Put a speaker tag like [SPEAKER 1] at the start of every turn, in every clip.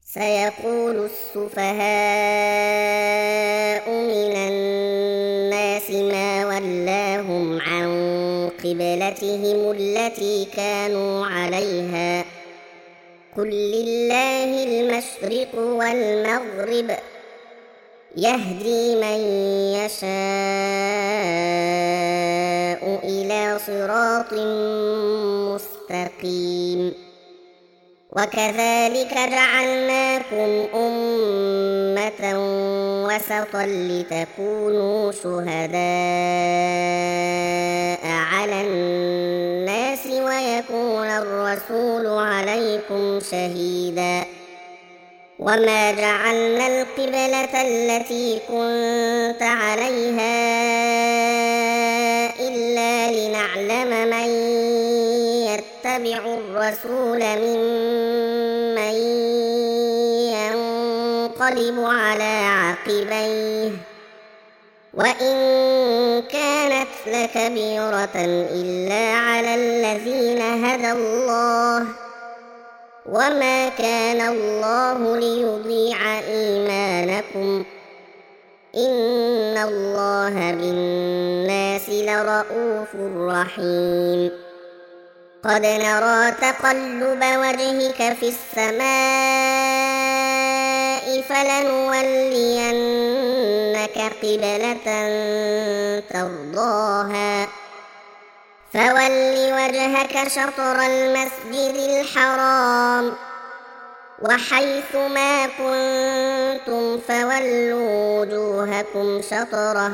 [SPEAKER 1] سيقول السفهاء من الناس ما ولاهم عن قبلتهم التي كانوا عليها قل لله المشرق والمغرب يهدي من يشاء إلى صراط مستقيم وكذلك جعلناكم أمة وسطا لتكونوا شهداء على الناس ويكون الرسول عليكم شهيدا وما جعلنا القبلة التي كنت عليها إلا لنعلم من يتبع الرسول ممن ينقلب على عقبيه وإن كانت لكبيرة إلا على الذين هدى الله وما كان الله ليضيع إيمانكم إن الله بالناس لرءوف رحيم قد نرى تقلب وجهك في السماء فلنولينك قبلة ترضاها فول وجهك شطر المسجد الحرام وحيث ما كنتم فولوا وجوهكم شطره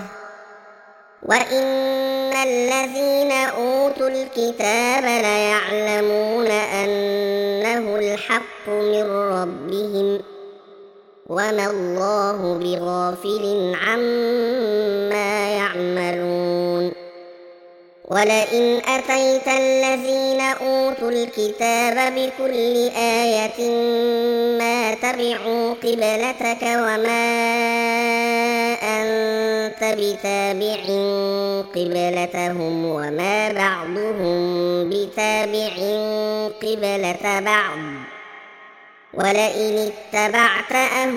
[SPEAKER 1] وإن الذين أوتوا الكتاب ليعلمون أنه الحق من ربهم وما الله بغافل عما يعملون ولئن أتيت الذين أوتوا الكتاب بكل آية ما تبعوا قبلتك وما أنت بتابع قبلتهم وما بعضهم بتابع قبلة بعض ولئن اتبعت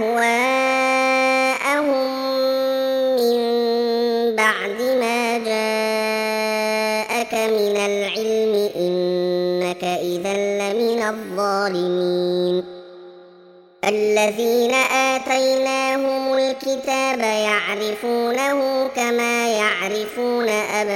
[SPEAKER 1] أهواءهم من بعد ما جاءك من العلم إنك إذا لمن الظالمين الذين آتيناهم الكتاب يعرفونه كما يعرفون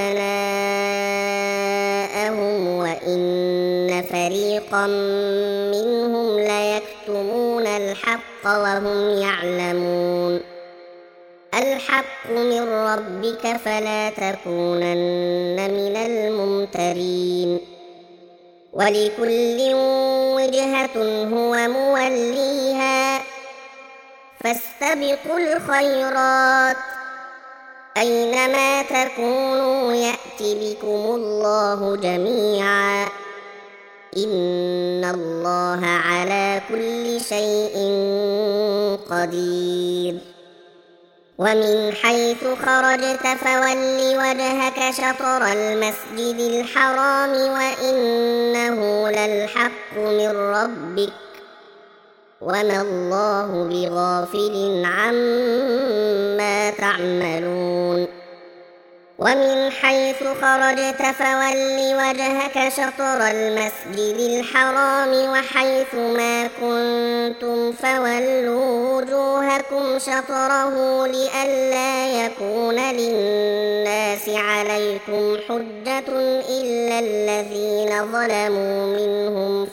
[SPEAKER 1] أبناءهم وإن فريقا منهم ليكتمون الحق وهم يعلمون الحق من ربك فلا تكونن من الممترين ولكل وجهة هو موليها فاستبقوا الخيرات أينما تكونوا يأت بكم الله جميعا إن الله على كل شيء قدير ومن حيث خرجت فول وجهك شطر المسجد الحرام وإنه للحق من ربك وما الله بغافل عما تعملون ومن حيث خرجت فول وجهك شطر المسجد الحرام وحيث ما كنتم فولوا وجوهكم شطره لئلا يكون للناس عليكم حجة إلا الذين ظلموا منهم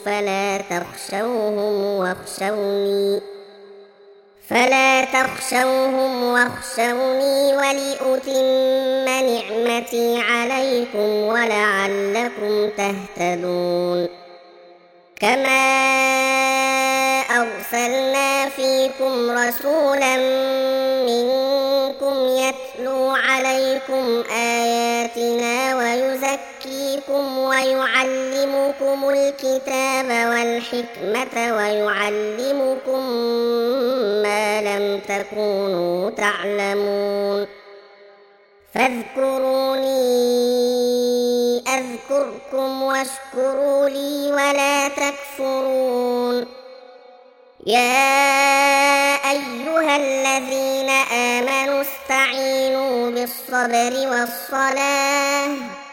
[SPEAKER 1] فلا تخشوهم واخشوني ولأتم نعمتي عليكم ولعلكم تهتدون كما أرسلنا فيكم رسولا منكم يتلو عليكم آياتنا ويزكيكم ويعلمكم الكتاب والحكمة ويعلمكم ما لم تكونوا تعلمون فاذكروني أذكركم واشكروا لي ولا تكفرون يا أيها الذين آمنوا استعينوا بالصبر والصلاة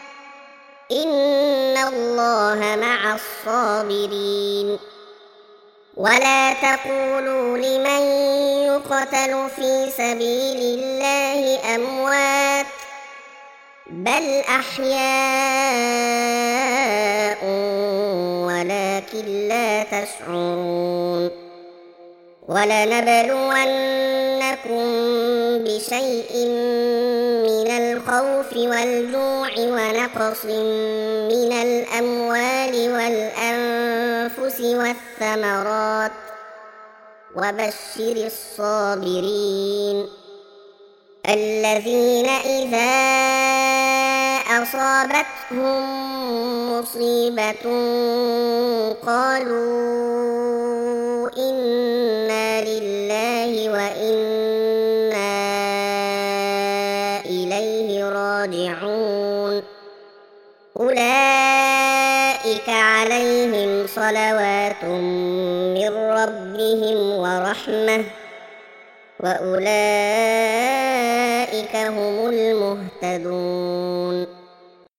[SPEAKER 1] إن الله مع الصابرين ولا تقولوا لمن يقتل في سبيل الله أموات بل أحياء ولكن لا تشعرون ولنبلونكم بشيء من الخوف والجوع ونقص من الأموال والأنفس والثمرات وبشر الصابرين الذين إذا أصابتهم مصيبة قالوا إنا لله وإنا إليه راجعون أولئك عليهم صلوات من ربهم ورحمة وأولئك هم المهتدون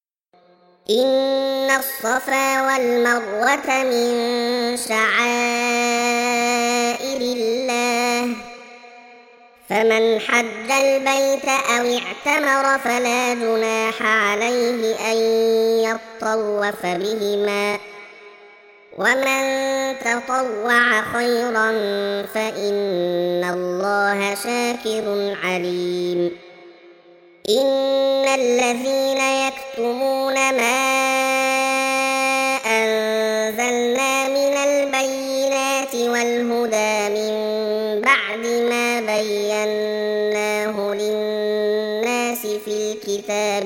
[SPEAKER 1] إن الصفا والمروة من شعائر الله فمن حج البيت أو اعتمر فلا جناح عليه أن يطوف بهما ومن تطوع خيرا فإن الله شاكر عليم إن الذين يكتمون ما أنزلنا من البينات والهدى من بعد ما بيناه للناس في الكتاب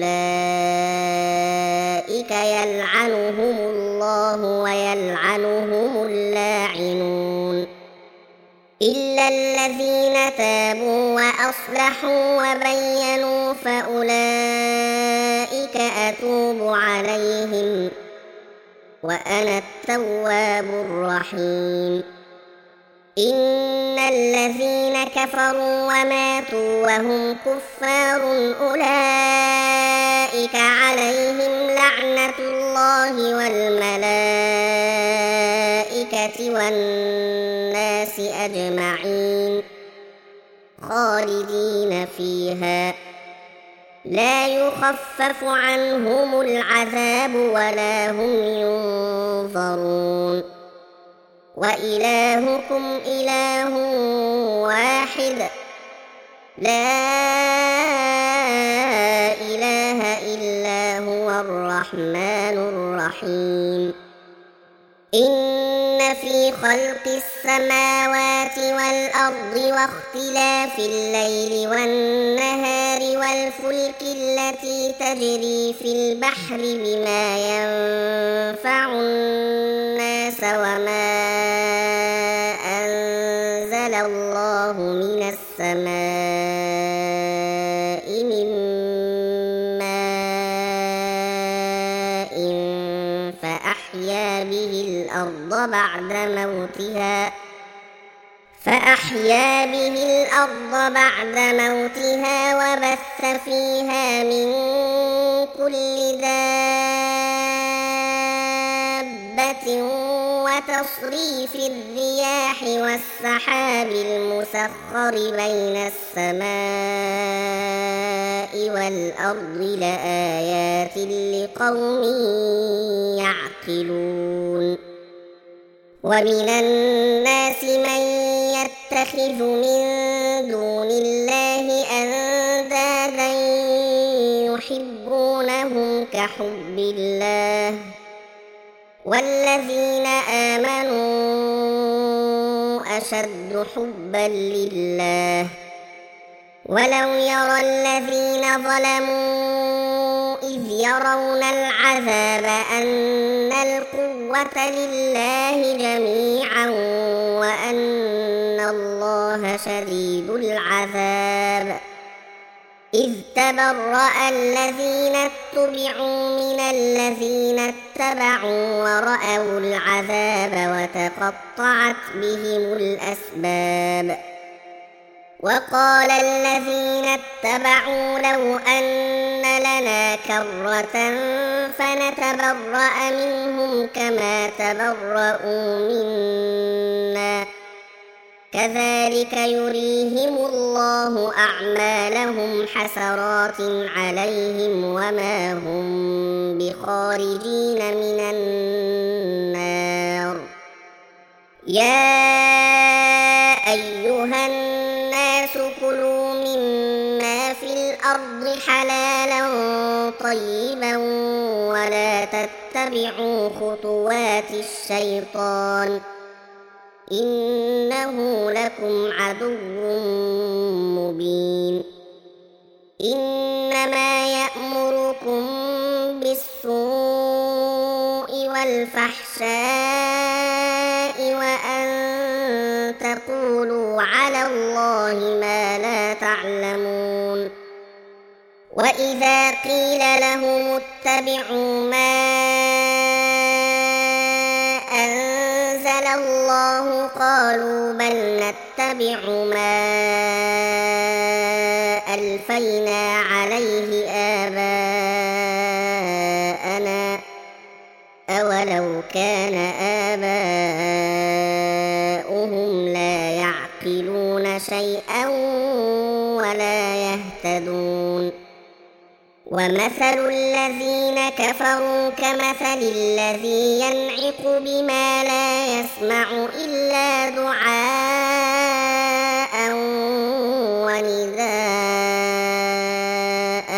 [SPEAKER 1] أولئك يلعنهم الله ويلعنهم اللاعنون إلا الذين تابوا وأصلحوا وبينوا فأولئك أتوب عليهم وأنا التواب الرحيم إن الذين كفروا وماتوا وهم كفار أولئك عليهم لعنة الله والملائكة والناس أجمعين خالدين فيها لا يخفف عنهم العذاب ولا هم ينظرون وإلهكم إله واحد لا إله إلا هو الرحمن الرحيم إن في خلق السماوات والأرض واختلاف الليل والنهار والفلك التي تجري في البحر بما ينفع الناس وما أنزل الله من السماء من ماء فأحيا به الأرض بعد موتها وبث فيها من كل دابة وتصريف الرياح والسحاب المسخر بين السماء والأرض لآيات لقوم يعقلون ومن الناس من يتخذ من دون الله أندادا يحبونهم كحب الله والذين آمنوا أشد حبا لله ولو يرى الذين ظلموا إذ يرون العذاب أن القوة لله جميعا وأن الله شديد العذاب إذ تبرأ الذين اتبعوا من الذين اتبعوا ورأوا العذاب وتقطعت بهم الأسباب وقال الذين اتبعوا لو أن لنا كرة فنتبرأ منهم كما تبرؤوا منا كذلك يريهم الله أعمالهم حسرات عليهم وما هم بخارجين من النار يا أيها الناس كلوا مما في الأرض حلالا طيبا ولا تتبعوا خطوات الشيطان إنه لكم عدو مبين إنما يأمركم بالسوء والفحشاء وأن تقولوا على الله ما لا تعلمون وإذا قيل لهم اتبعوا ما أنزل الله قالوا بل نتبع ما ألفينا عليه آباءنا أولو كان آباؤهم لا يعقلون شيئا ولا يهتدون ومثل الذين كفروا كمثل الذي ينعق بما لا يسمع إلا دعاء ونداء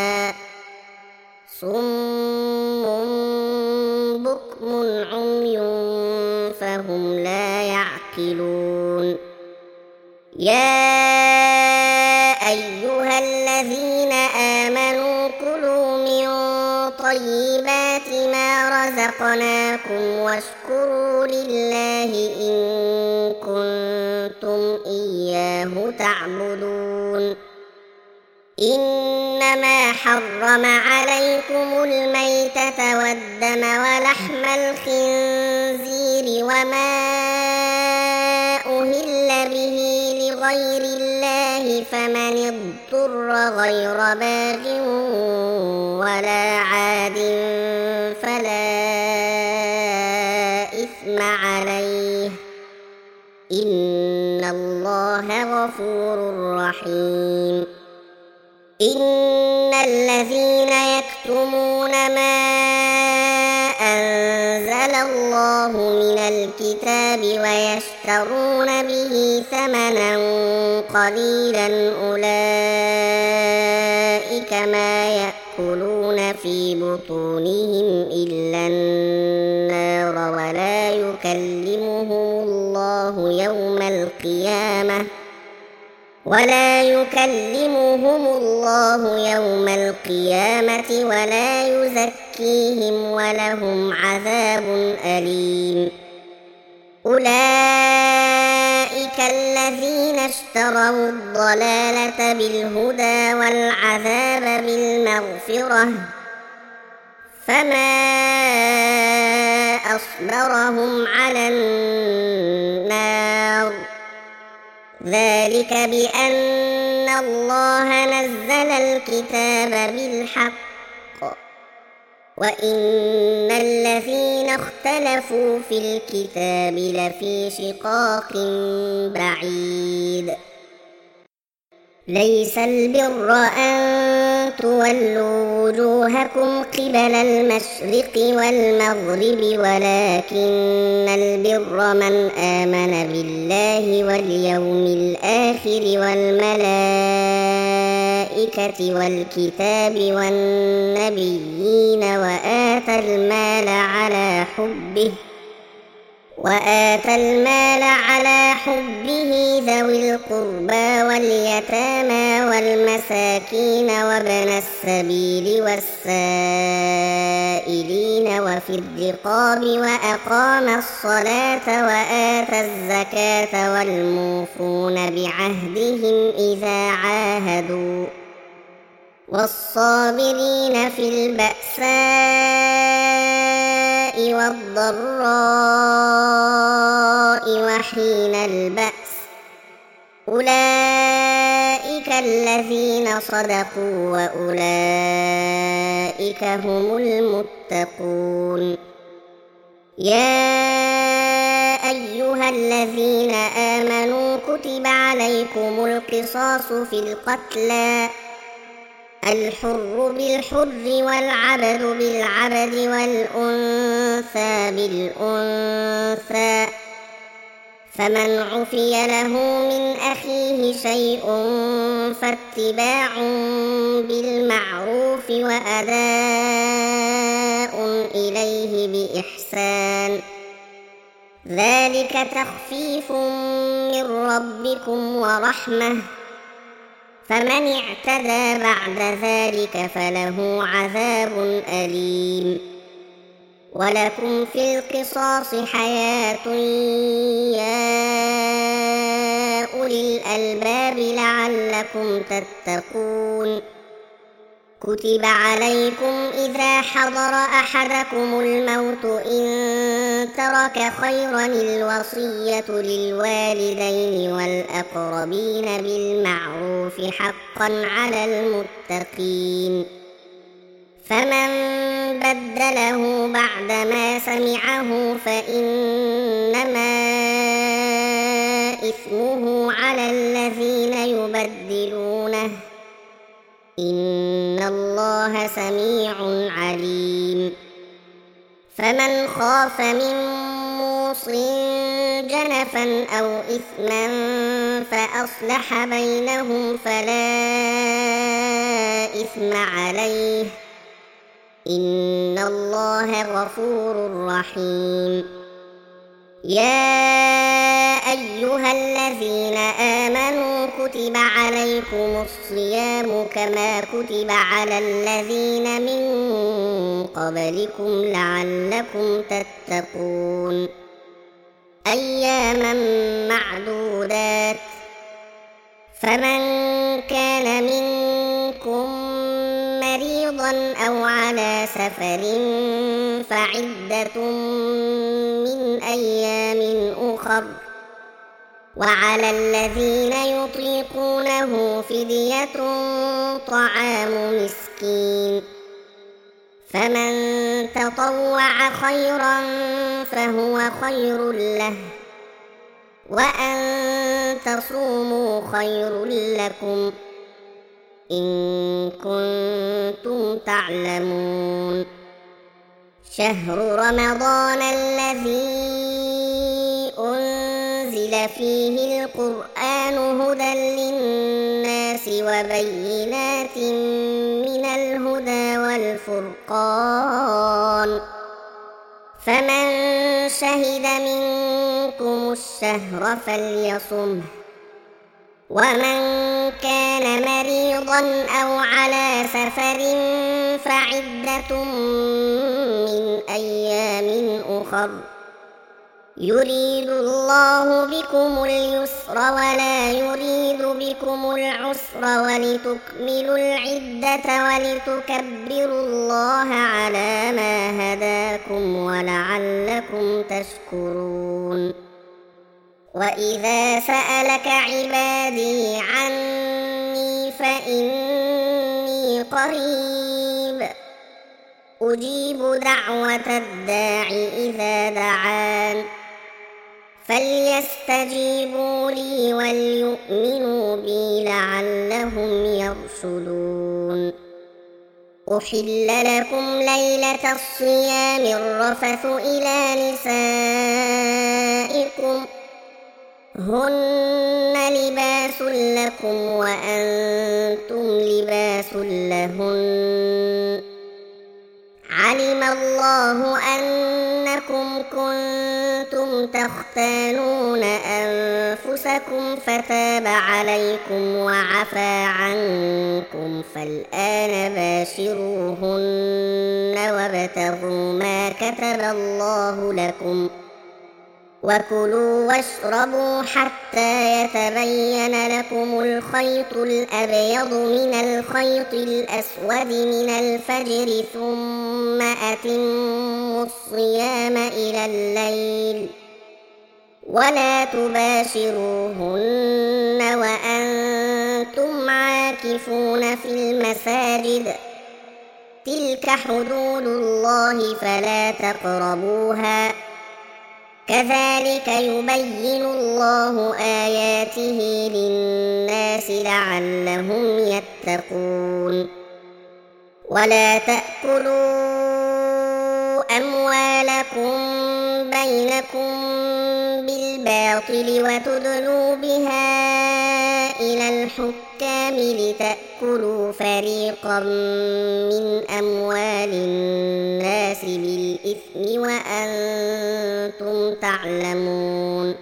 [SPEAKER 1] صم بكم عمي فهم لا يعقلون يا أيها الذين آمنوا كلوا من طيبات ما رزقناكم واشكروا لله إن كنتم إياه تعبدون إنما حرم عليكم الميتة والدم ولحم الخنزير وما أهل به لغير الله فمن اضطر غير باغ ولا عاد فلا إثم عليه إن الله غفور رحيم إن الذين يكتمون ما أنزل الله من الكتاب ويشترون به ثمنا قليلا أولئك ما يأكلون في بطونهم إلا النار ولا يكلمهم الله يوم القيامة ولا يزكيهم ولهم عذاب أليم أولئك الذين اشتروا الضلالة بالهدى والعذاب بالمغفرة فما أصبرهم على النار ذلك بأن الله نزل الكتاب بالحق وإن الذين اختلفوا في الكتاب لفي شقاق بعيد ليس البر أن تولوا وجوهكم قبل المشرق والمغرب ولكن البر من آمن بالله واليوم الآخر والملائكة والكتاب والنبيين وآتى المال على حبه ذوي القربى واليتامى والمساكين وابن السبيل والسائلين وفي الرقاب وأقام الصلاة وآتى الزكاة والموفون بعهدهم إذا عاهدوا والصابرين في البأساء والضراء وحين البأس أولئك الذين صدقوا وأولئك هم المتقون. يا أيها الذين آمنوا كتب عليكم القصاص في القتلى الحر بالحر والعبد بالعبد والأنثى بالأنثى فمن عفي له من أخيه شيء فاتباع بالمعروف وأداء إليه بإحسان ذلك تخفيف من ربكم ورحمة فمن اعتدى بعد ذلك فله عذاب أليم. ولكم في القصاص حياة يا أولي الألباب لعلكم تتقون. كتب عليكم إذا حضر أحدكم الموت إن ترك خيرا الوصية للوالدين والأقربين بالمعروف حقا على المتقين. فمن بدله بعدما سمعه فإنما إثمه على الذين يبدلونه إن الله سميع عليم. فمن خاف من موص جنفا أو إثما فأصلح بينهم فلا إثم عليه إن الله غفور رحيم. يا أيها الذين آمنوا كتب عليكم الصيام كما كتب على الذين من قبلكم لعلكم تتقون أياما معدودات فمن كان منكم مريضا أو على سفر فعدة من أيام أخر وعلى الذين يطيقونه فدية طعام مسكين فمن تطوع خيرا فهو خير له وأن تصوموا خير لكم إن كنتم تعلمون. شهر رمضان الذي أنزل فيه القرآن هدى للناس وبينات من الهدى والفرقان فمن شهد منكم الشهر فليصمه ومن كان مريضا أو على سفر فعدة من أيام أخر يريد الله بكم اليسر ولا يريد بكم العسر ولتكملوا العدة ولتكبروا الله على ما هداكم ولعلكم تشكرون. وإذا سألك عبادي عني فإني قريب أجيب دعوة الداع إذا دعان فليستجيبوا لي وليؤمنوا بي لعلهم يرشدون. أحل لكم ليلة الصيام الرفث إلى نسائكم هن لباس لكم وأنتم لباس لهن علم الله أنكم كنتم تختانون أنفسكم فتاب عليكم وعفى عنكم فالآن باشروهن وابتغوا ما كتب الله لكم وكلوا واشربوا حتى يتبين لكم الخيط الأبيض من الخيط الأسود من الفجر ثم أتموا الصيام إلى الليل ولا تباشروهن وأنتم عاكفون في المساجد تلك حدود الله فلا تقربوها كذلك يبين الله آياته للناس لعلهم يتقون ولا تأكلوا أموالكم بينكم بالباطل وتدلوا بها إلى الحكام لتأكلوا فريقا من أموال الناس بالإثم وأنتم تعلمون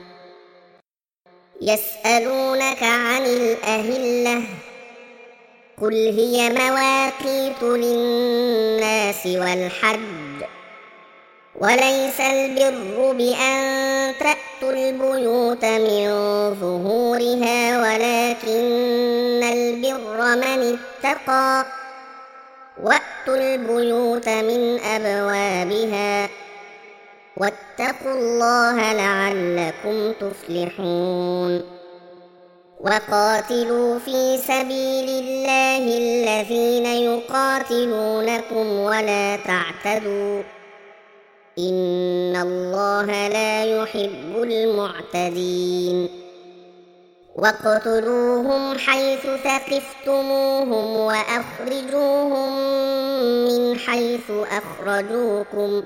[SPEAKER 1] يسألونك عن الأهلة قل هي مواقيت للناس والحج وليس البر بأن تأتوا البيوت من ظهورها ولكن البر من اتقى وأتوا البيوت من أبوابها واتقوا الله لعلكم تفلحون وقاتلوا في سبيل الله الذين يقاتلونكم ولا تعتدوا إن الله لا يحب المعتدين واقتلوهم حيث ثقفتموهم وأخرجوهم من حيث أخرجوكم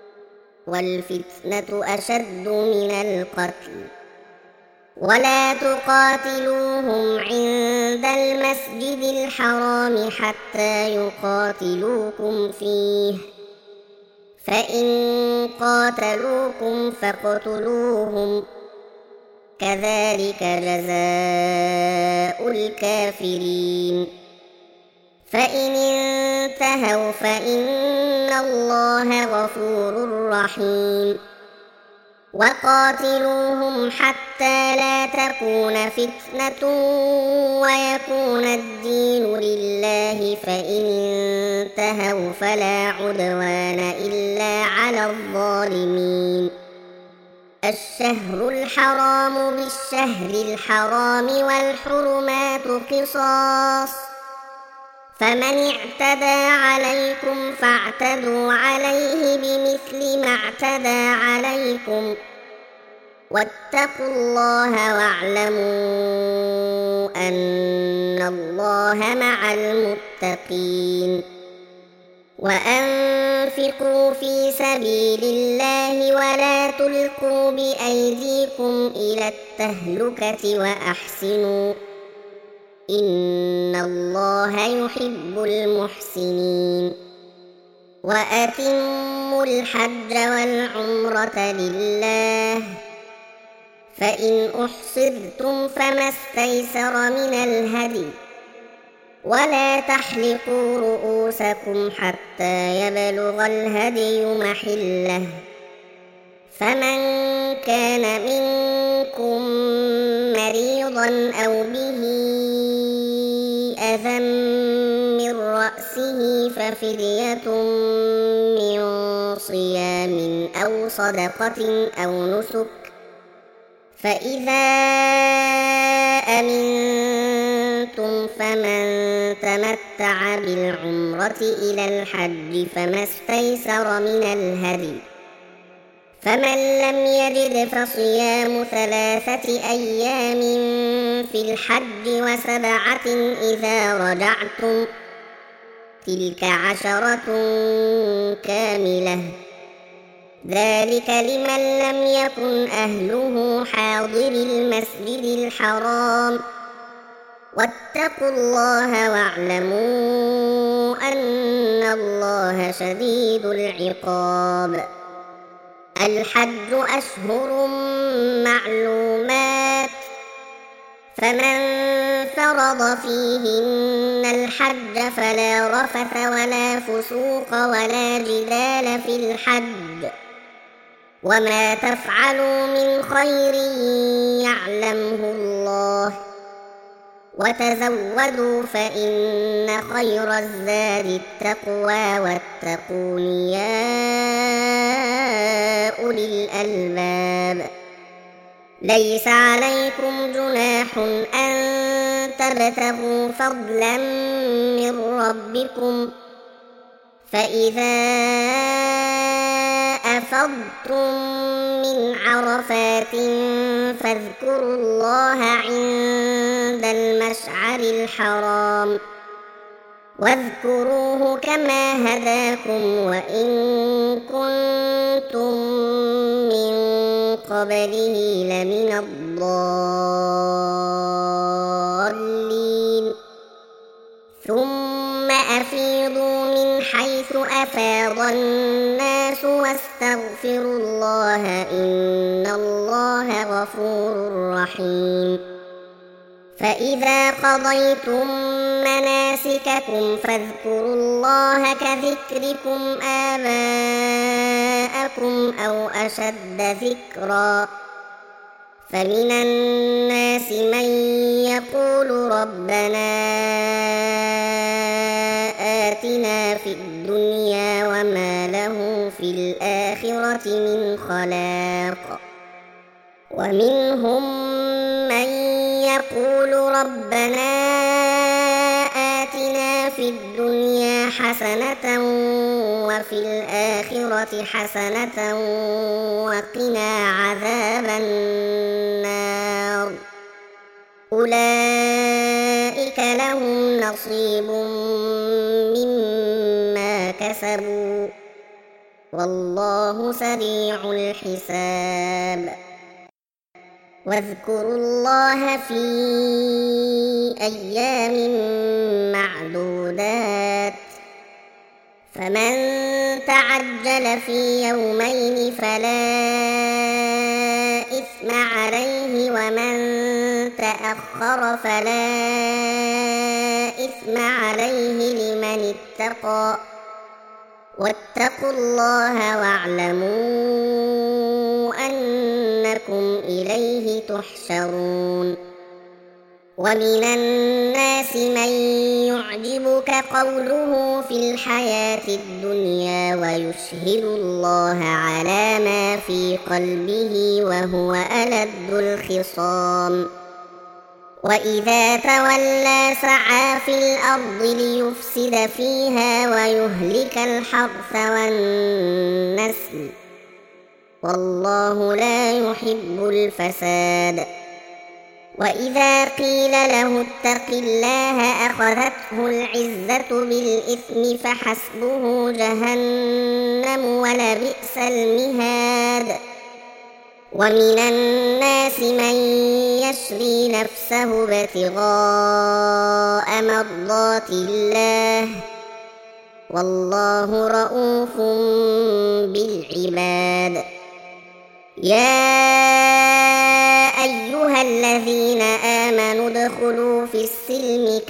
[SPEAKER 1] والفتنة أشد من القتل ولا تقاتلوهم عند المسجد الحرام حتى يقاتلوكم فيه فإن قاتلوكم فاقتلوهم كذلك جزاء الكافرين فإن انتهوا فإن الله غفور رحيم وقاتلوهم حتى لا تكون فتنة ويكون الدين لله فإن انتهوا فلا عدوان إلا على الظالمين الشهر الحرام بالشهر الحرام والحرمات قصاص فمن اعتدى عليكم فاعتدوا عليه بمثل ما اعتدى عليكم واتقوا الله واعلموا أن الله مع المتقين وأنفقوا في سبيل الله ولا تلقوا بأيديكم إلى التهلكة وأحسنوا إن الله يحب المحسنين وأتموا الحج والعمرة لله فإن أحصرتم فما استيسر من الهدي ولا تحلقوا رؤوسكم حتى يبلغ الهدي محله فمن كان منكم مريضا أو به أذى من رأسه ففدية من صيام أو صدقة أو نسك فإذا أمنتم فمن تمتع بالعمرة إلى الحج فما استيسر من الهدي فمن لم يجد فصيام 3 أيام في الحج و7 إذا رجعتم تلك 10 كاملة ذلك لمن لم يكن أهله حاضر المسجد الحرام واتقوا الله واعلموا أن الله شديد العقاب الحج أشهر معلومات فمن فرض فيهن الحج فلا رفث ولا فسوق ولا جدال في الحج وما تفعلوا من خير يعلمه الله وتزودوا فإن خير الزاد التقوى واتقون يا أولي الألباب ليس عليكم جناح أن تبتغوا فضلا من ربكم فإذا أفضتم من عرفات فاذكروا الله عند المشعر الحرام واذكروه كما هداكم وإن كنتم من قبله لمن الضالين ثم أفيضوا من حيث أفاض الناس واستغفروا الله إن الله غفور رحيم فإذا قضيتم مناسككم فاذكروا الله كذكركم آباءكم أو أشد ذكرا فمن الناس من يقول ربنا آتنا في الدنيا وما له في الآخرة من خلاق ومنهم من يقول ربنا آتنا في الدنيا حسنة وفي الآخرة حسنة وقنا عذاب النار أولئك لهم نصيب مما كسبوا والله سريع الحساب واذكروا الله في أيام معدودات فمن تعجل في يومين فلا إثم عليه ومن تأخر فلا إثم عليه لمن اتقى واتقوا الله واعلموا أنكم إليه تحشرون ومن الناس من يعجبك قوله في الحياة الدنيا ويشهد الله على ما في قلبه وهو ألد الخصام وإذا تولى سعى في الأرض ليفسد فيها ويهلك الحرث والنسل والله لا يحب الفساد وإذا قيل له اتق الله أخذته العزة بالإثم فحسبه جهنم ولبئس المهاد ومن الناس من يشري نفسه ابتغاء مرضات الله والله رؤوف بالعباد يا أيها الذين آمنوا ادخلوا في السلم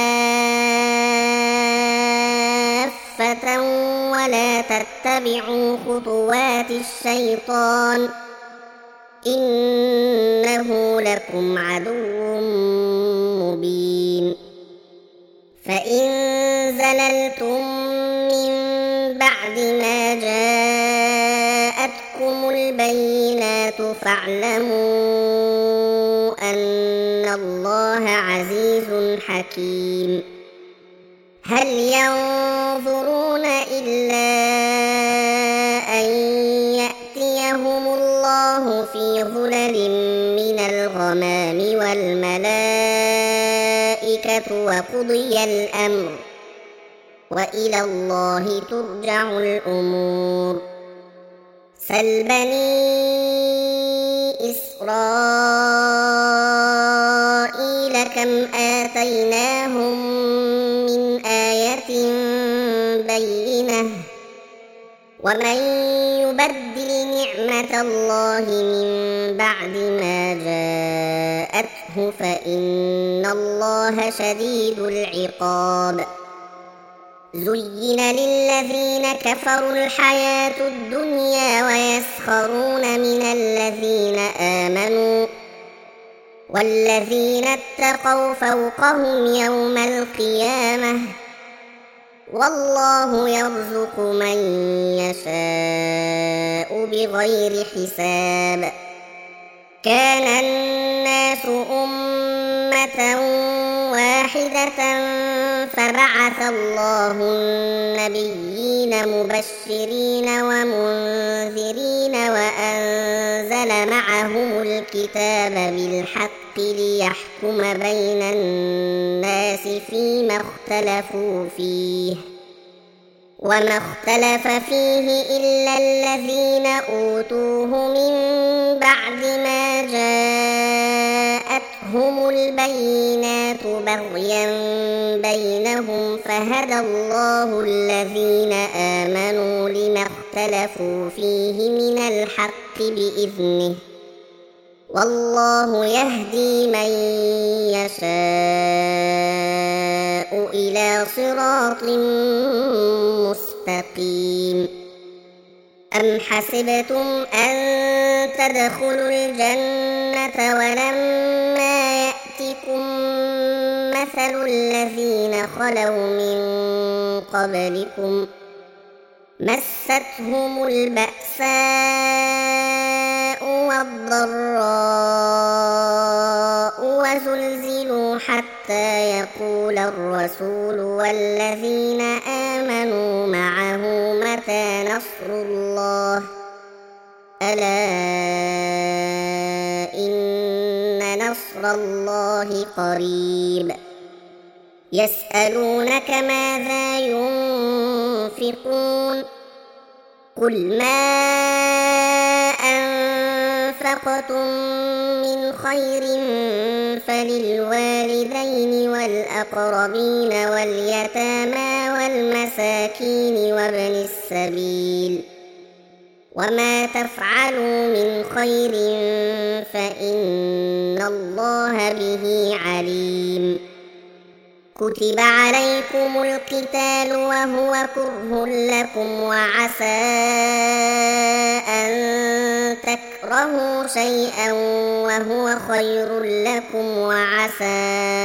[SPEAKER 1] كافة ولا تتبعوا خطوات الشيطان إنه لكم عدو مبين فإن زللتم من بعد ما جاءتكم البينات فاعلموا أن الله عزيز حكيم هل ينظرون إلا أن يأتيهم الله في ظلل من الغمام والملائكة وقضي الأمر وإلى الله ترجع الأمور سل بني إسرائيل كم آتيناهم من آية بينة ومن يبدل نعمة الله من بعد ما جاءته فإن الله شديد العقاب زين للذين كفروا الحياة الدنيا ويسخرون من الذين آمنوا والذين اتقوا فوقهم يوم القيامة والله يرزق من يشاء بغير حساب. كان الناس أمة واحدة فبعث الله النبيين مبشرين ومنذرين وأنزل معهم الكتاب بالحق ليحكم بين الناس فيما اختلفوا فيه وما اختلف فيه إلا الذين أوتوه من بعد ما جاءتهم البينات بغيا بينهم فهدى الله الذين آمنوا لما اختلفوا فيه من الحق بإذنه والله يهدي من يشاء إلى صراط مستقيم. أم حسبتم أن تدخلوا الجنة ولما يأتكم مثل الذين خلوا من قبلكم مستهم البأساء والضراء وزلزلوا حتى يقول الرسول والذين آمنوا معه متى نصر الله ألا إن نصر الله قريب. يسألونك ماذا ينفقون قل ما أنفقتم من خير فللوالدين والأقربين واليتامى والمساكين وابن السبيل وما تفعلوا من خير فإن الله به عليم. كتب عليكم القتال وهو كره لكم وعسى أن تكرهوا شيئا وهو خير لكم وعسى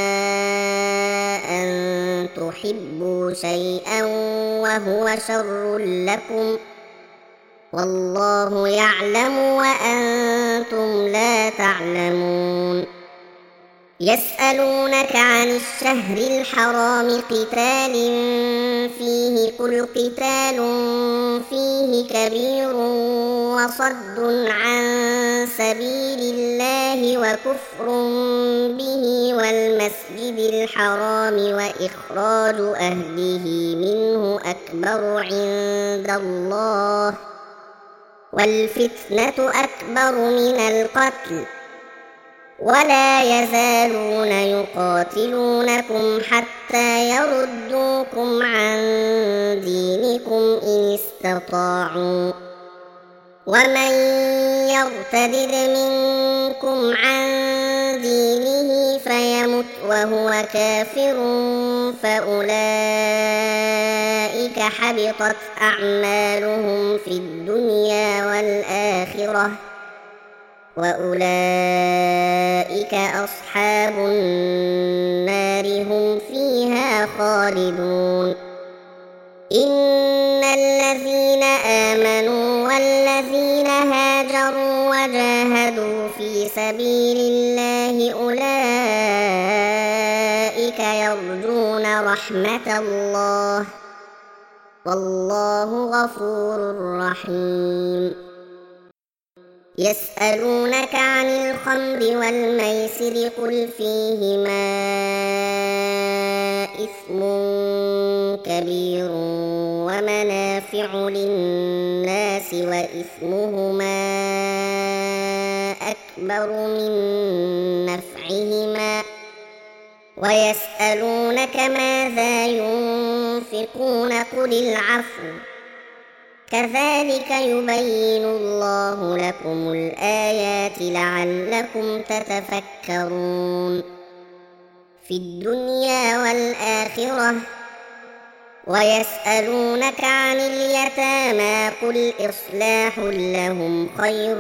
[SPEAKER 1] أن تحبوا شيئا وهو شر لكم والله يعلم وأنتم لا تعلمون. يسألونك عن الشهر الحرام قتال فيه قل قتال فيه كبير وصد عن سبيل الله وكفر به والمسجد الحرام وإخراج أهله منه أكبر عند الله والفتنة أكبر من القتل ولا يزالون يقاتلونكم حتى يردوكم عن دينكم إن استطاعوا ومن يرتد منكم عن دينه فيمت وهو كافر فأولئك حبطت أعمالهم في الدنيا والآخرة وأولئك أصحاب النار هم فيها خالدون. إن الذين آمنوا والذين هاجروا وجاهدوا في سبيل الله أولئك يرجون رحمة الله والله غفور رحيم. يسألونك عن الخمر والميسر قل فيهما إثم كبير ومنافع للناس وإثمهما أكبر من نفعهما ويسألونك ماذا ينفقون قل العفو كذلك يبين الله لكم الآيات لعلكم تتفكرون. في الدنيا والآخرة ويسألونك عن اليتامى قل إصلاح لهم خير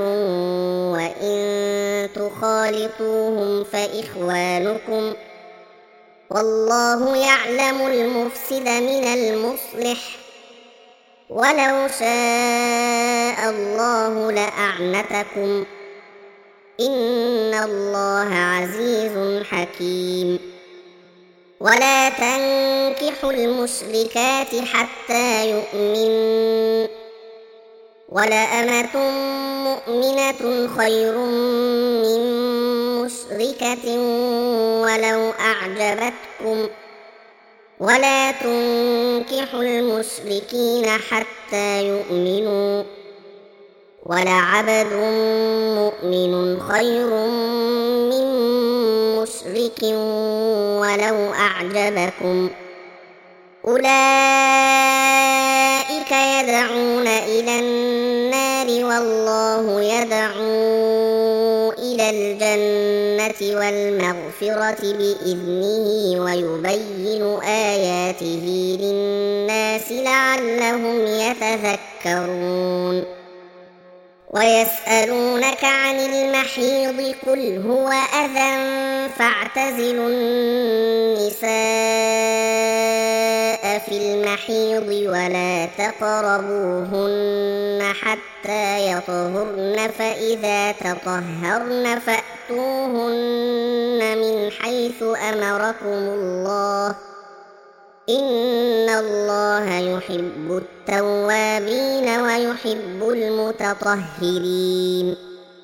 [SPEAKER 1] وإن تخالطوهم فإخوانكم والله يعلم المفسد من المصلح ولو شاء الله لأعنتكم إن الله عزيز حكيم ولا تنكحوا المشركات حتى يؤمنوا ولأمة مؤمنة خير من مشركة ولو أعجبتكم ولا تنكحوا المشركين حتى يؤمنوا ولعبد مؤمن خير من مشرك ولو أعجبكم أولئك يدعون إلى النار والله يدعو إلى الجنة والمغفرة بإذنه ويبين آياته للناس لعلهم يتذكرون ويسألونك عن المحيض قل هو أذى فاعتزلوا النساء في المحيض ولا تقربوهن حتى يطهرن فإذا تطهرن فأتوهن من حيث أمركم الله إن الله يحب التوابين ويحب المتطهرين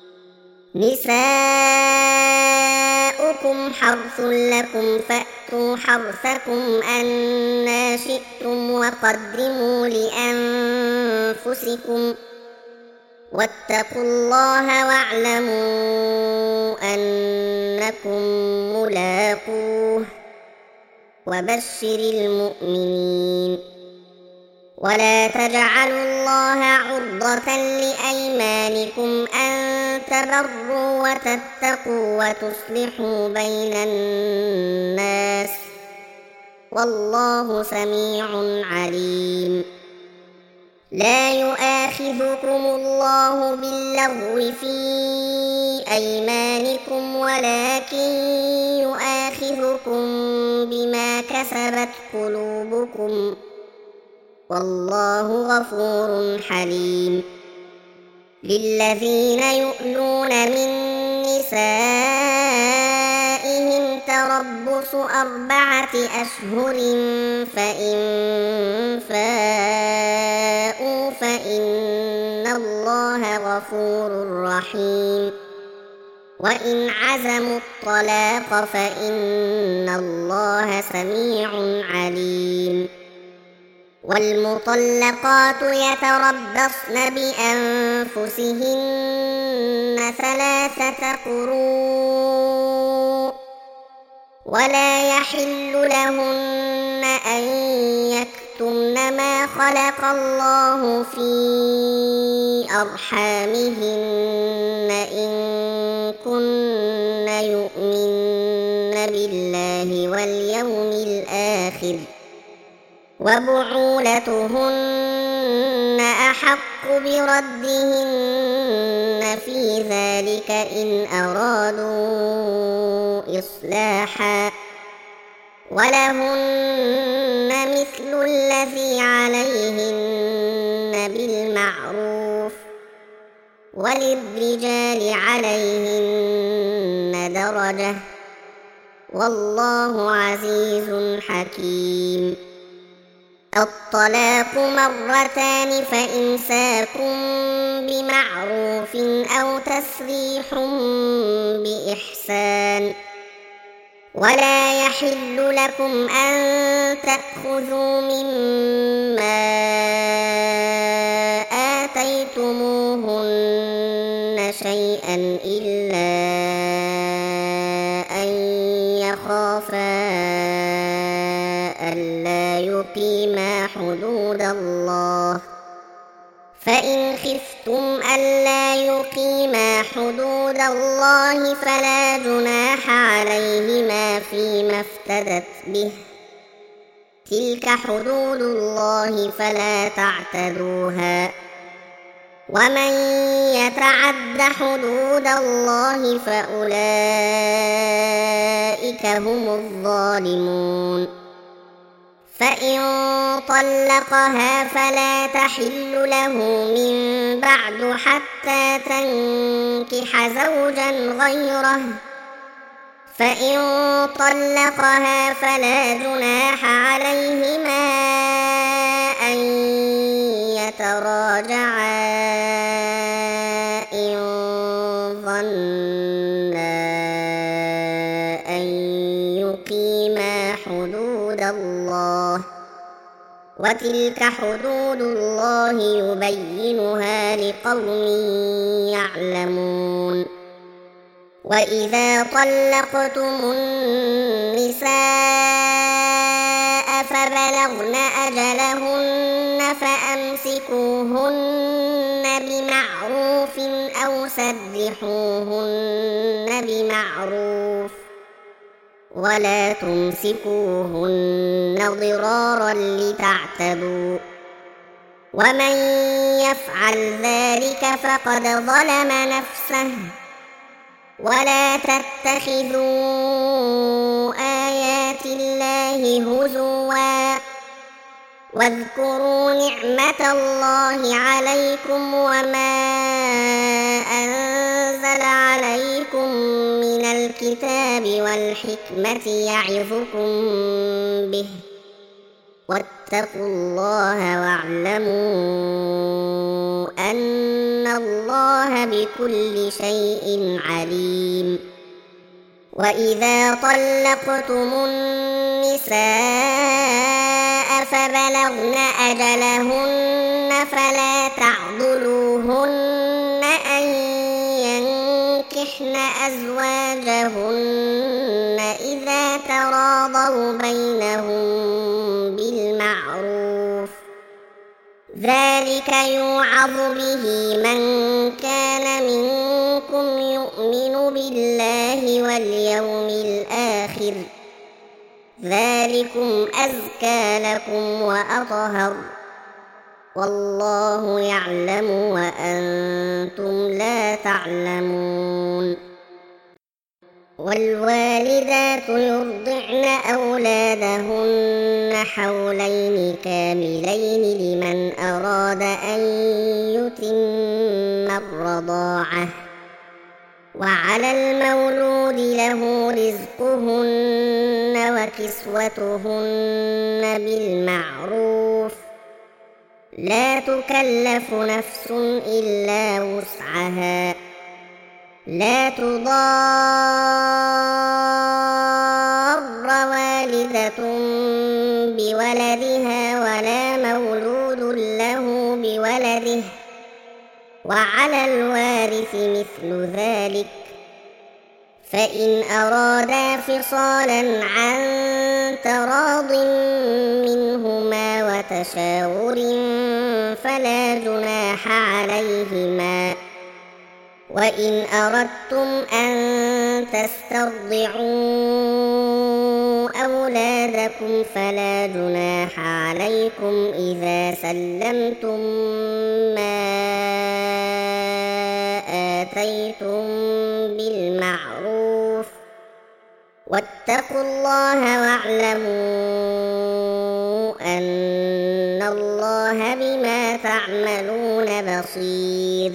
[SPEAKER 1] نساؤكم حرث لكم فأتوا حرثكم أنى شئتم وقدموا لأنفسكم واتقوا الله واعلموا أنكم ملاقوه وبشر المؤمنين ولا تجعلوا الله عرضة لأيمانكم أن تبروا وتتقوا وتصلحوا بين الناس والله سميع عليم لا يؤاخذكم الله باللغو في أيمانكم ولكن يؤاخذكم بما كسبت قلوبكم والله غفور حليم للذين يؤلون من نسائهم تربص 4 أشهر فإن فاءوا فإن الله غفور رحيم وإن عزموا الطلاق فإن الله سميع عليم والمطلقات يتربصن بأنفسهن 3 قروء ولا يحل لهن أن يكتمن ما خلق الله في أرحامهن إن كن يؤمن بالله واليوم الآخر وبعولتهن أحق بردهن في ذلك إن أرادوا إصلاحا ولهن مثل الذي عليهن بالمعروف وللرجال عليهن درجة والله عزيز حكيم الطلاق 2 فإمساك بمعروف أو تسريح بإحسان ولا يحل لكم أن تأخذوا مما آتيتموهن شيئا إلا أن يخافا ألا يقيما حدود الله فإن خفتم ألا يقيما حدود الله فلا جناح عليهما فيما افتدت به تلك حدود الله فلا تعتدوها ومن يتعد حدود الله فأولئك هم الظالمون فإن طلقها فلا تحل له من بعد حتى تنكح زوجا غيره فإن طلقها فلا جناح عليهما أن يتراجعا إن ظنا أن يقيما حدود الله وتلك حدود الله يبينها لقوم يعلمون وإذا طلقتم النساء فبلغن أجلهن فأمسكوهن بمعروف أو سرحوهن بمعروف ولا تمسكوهن ضرارا لتعتدوا ومن يفعل ذلك فقد ظلم نفسه ولا تتخذوا آيات الله هزوا واذكروا نعمة الله عليكم وما أنزل عليكم من الكتاب والحكمة يعظكم به واتقوا الله واعلموا أن الله بكل شيء عليم وإذا طلقتم النساء فبلغن أجلهن فلا تعضلوهن أن ينكحن أزواجهن إذا تراضوا بينهم بالمعروف ذلك يوعظ به من كان منكم يؤمن بالله واليوم الآخر ذلكم أزكى لكم وأطهر والله يعلم وأنتم لا تعلمون والوالدات يرضعن أولادهن حولين كاملين لمن أراد أن يتم الرضاعة وعلى المولود له رزقهن وكسوتهن بالمعروف لا تكلف نفس إلا وسعها لا تضار والدة بولدها ولا مولود له بولده وعلى الوارث مثل ذلك فإن أرادا فصالا عن تراض منهما وتشاور فلا جناح عليهما وإن أردتم أن تسترضعوا أولادكم فلا جناح عليكم إذا سلمتم ما آتيتم بالمعروف واتقوا الله واعلموا أن الله بما تعملون بصير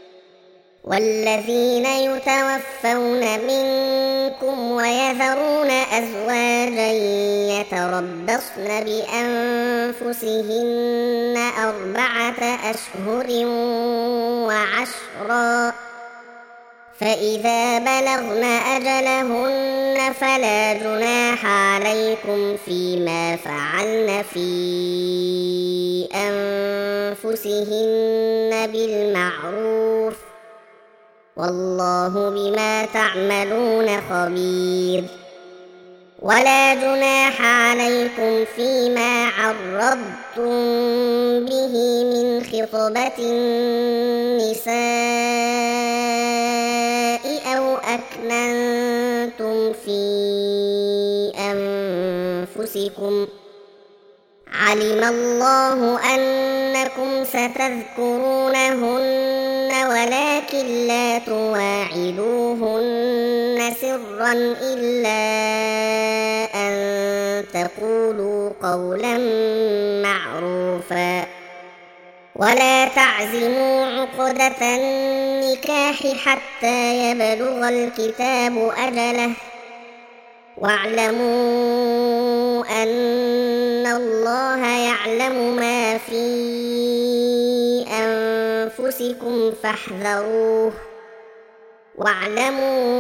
[SPEAKER 1] والذين يتوفون منكم ويذرون أزواجا يتربصن بأنفسهن 4 أشهر وعشرا فإذا بلغن أجلهن فلا جناح عليكم فيما فعلن في أنفسهن بالمعروف والله بما تعملون خبير ولا جناح عليكم فيما عرضتم به من خطبة النساء أو أكننتم في أنفسكم علم الله أنكم ستذكرونهن ولكن لا تواعدوهن سرا إلا أن تقولوا قولا معروفا ولا تعزموا عقدة النكاح حتى يبلغ الكتاب أجله واعلموا أن الله يعلم ما في أنفسكم فاحذروه واعلموا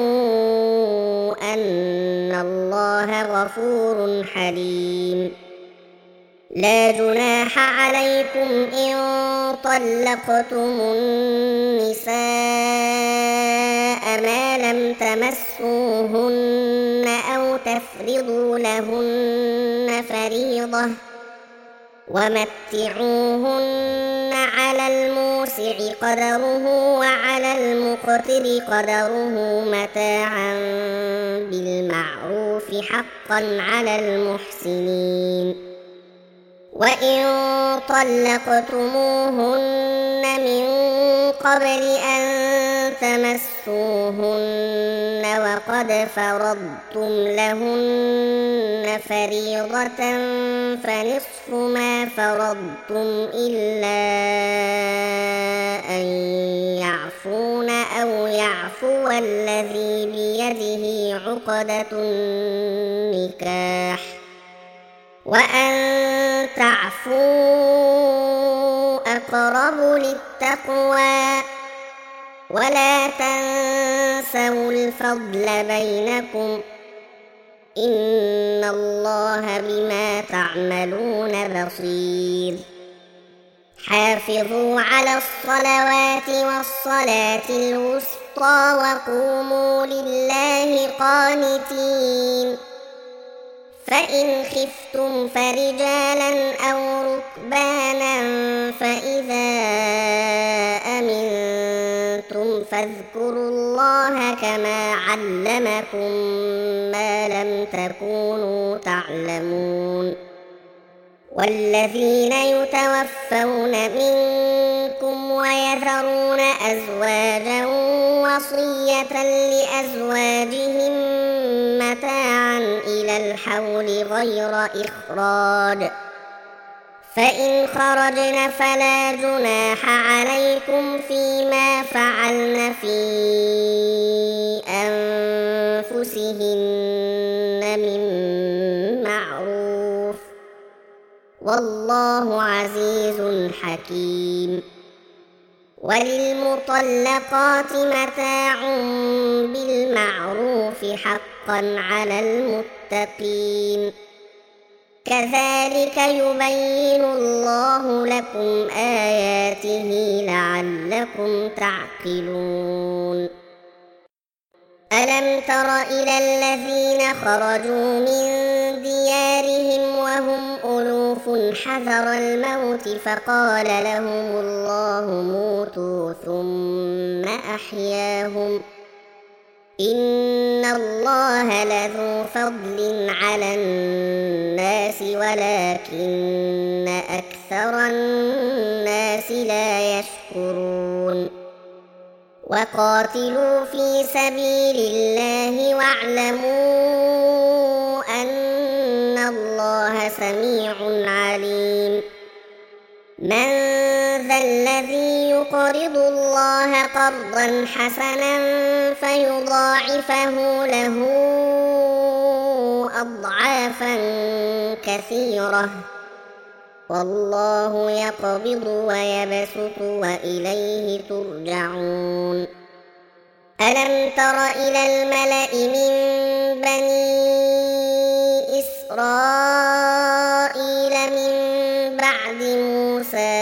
[SPEAKER 1] أن الله غفور حليم لا جناح عليكم إن طلقتم النساء ما لم تمسوهن أو تفرضوا لهن فريضة ومتعوهن على الموسع قدره وعلى المقتر قدره متاعا بالمعروف حقا على المحسنين وإن طلقتموهن من قبل أن تمسوهن وقد فرضتم لهن فريضة فنصف ما فرضتم إلا أن يعفون أو يعفو الذي بيده عقدة النكاح وأن تعفوا أقرب للتقوى ولا تنسوا الفضل بينكم إن الله بما تعملون بصير حافظوا على الصلوات والصلاة الوسطى وقوموا لله قانتين فإن خفتم فرجالا أو ركبانا فإذا أمنتم فاذكروا الله كما علمكم ما لم تكونوا تعلمون والذين يتوفون منكم ويذرون أزواجا وصية لأزواجهم متاعا إلى الحول غير إخراج فإن خرجن فلا جناح عليكم فيما فعلن في أنفسهن من معروف والله عزيز حكيم وللمطلقات متاع بالمعروف حقا على المتقين كذلك يبين الله لكم آياته لعلكم تعقلون ألم تر إلى الذين خرجوا من ديارهم وهم ألوف حذر الموت فقال لهم الله موتوا ثم أحياهم إن الله لذو فضل على الناس ولكن أكثر الناس لا يشكرون وقاتلوا في سبيل الله واعلموا أن الله سميع عليم من ذا الذي يقرض الله قرضا حسنا فيضاعفه له أضعافا كثيرة والله يقبض ويبسط وإليه ترجعون ألم تر إلى الملأ من بني إسرائيل من بعد موسى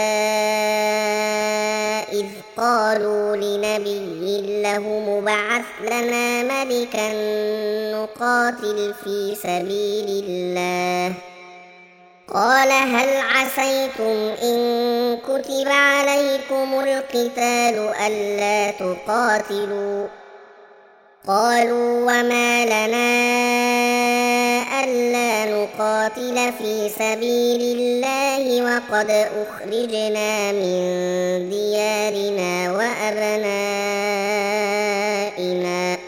[SPEAKER 1] إذ قالوا لنبي له مبعث لنا ملكا نقاتل في سبيل الله قال هل عسيتم إن كتب عليكم القتال ألا تقاتلوا قالوا وما لنا ألا نقاتل نقاتل في سبيل الله وقد أخرجنا من ديارنا وأبنائنا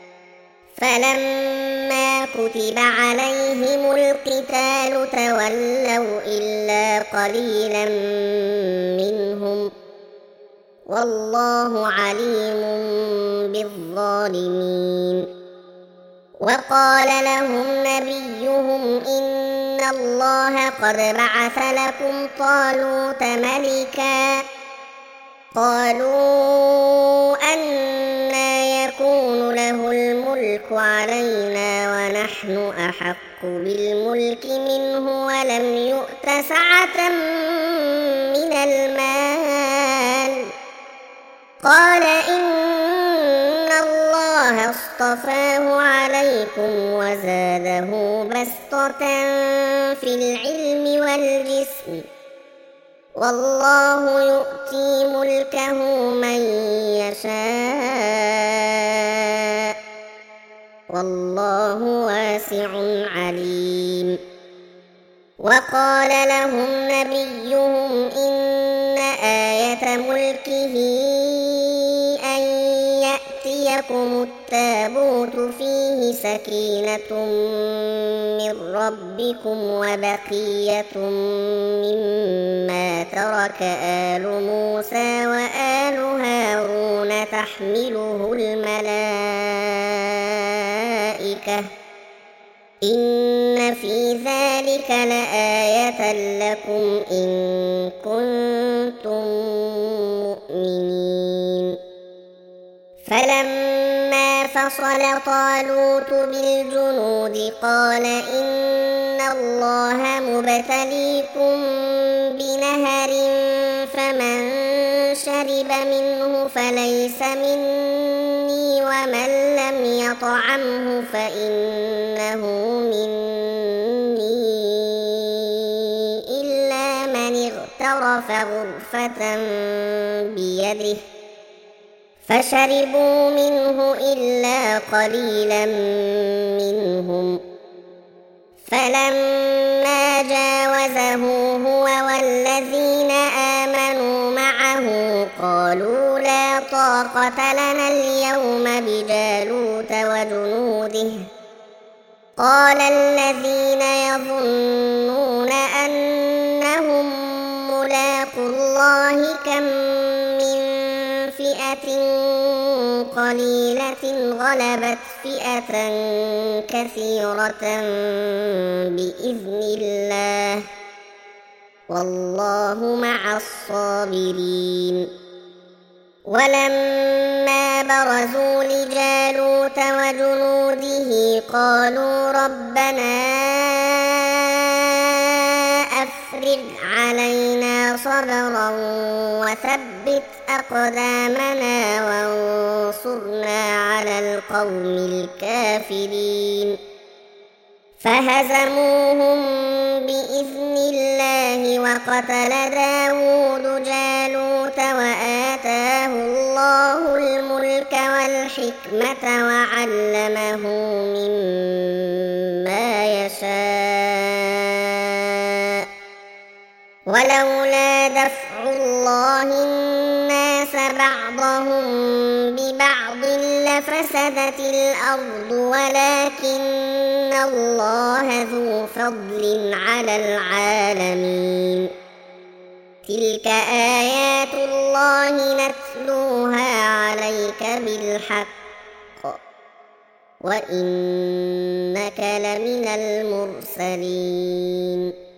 [SPEAKER 1] فلما كتب عليهم القتال تولوا إلا قليلا منهم والله عليم بالظالمين. وقال لهم نبيهم إن الله قد بعث لكم طالوت ملكا قالوا أنى يكون له الملك علينا ونحن أحق بالملك منه ولم يؤت سعة من المال قال إن الله اصطفاه عليكم وزاده بسطة في العلم والجسم والله يؤتي ملكه من يشاء والله واسع عليم. وقال لهم نبيهم إن آية ملكه أن يأتيكم التابوت فيه سكينة من ربكم وبقية مما ترك آل موسى وآل هارون تحمله الملائكة إن في ذلك لآية لكم إن كنتم مؤمنين. فلما فصل طالوت بالجنود قال إن الله مبتليكم بنهر فمن شرب منه فليس مني ومن لم يطعمه فإنه مني إلا من اغترف غرفة بيده فشربوا منه إلا قليلا منهم فلما جاوزه هو والذين آمنوا معه قالوا لا طاقة لنا اليوم بجالوت وجنوده قال الذين يظنون أنهم ملاقو الله كم من فئة قليلة غلبت فئة كثيرة بإذن الله والله مع الصابرين. ولما برزوا لجالوت وجنوده قالوا ربنا أفرغ علينا صبرا وثبت أقدامنا وانصرنا على القوم الكافرين فهزموهم بإذن الله وقتل داود جالوت وآتاه الله الملك والحكمة وعلمه مما يشاء ولولا دفع الله الناس بعضهم ببعض لفسدت الأرض ولكن الله ذو فضل على العالمين. تلك آيات الله نتلوها عليك بالحق وإنك لمن المرسلين.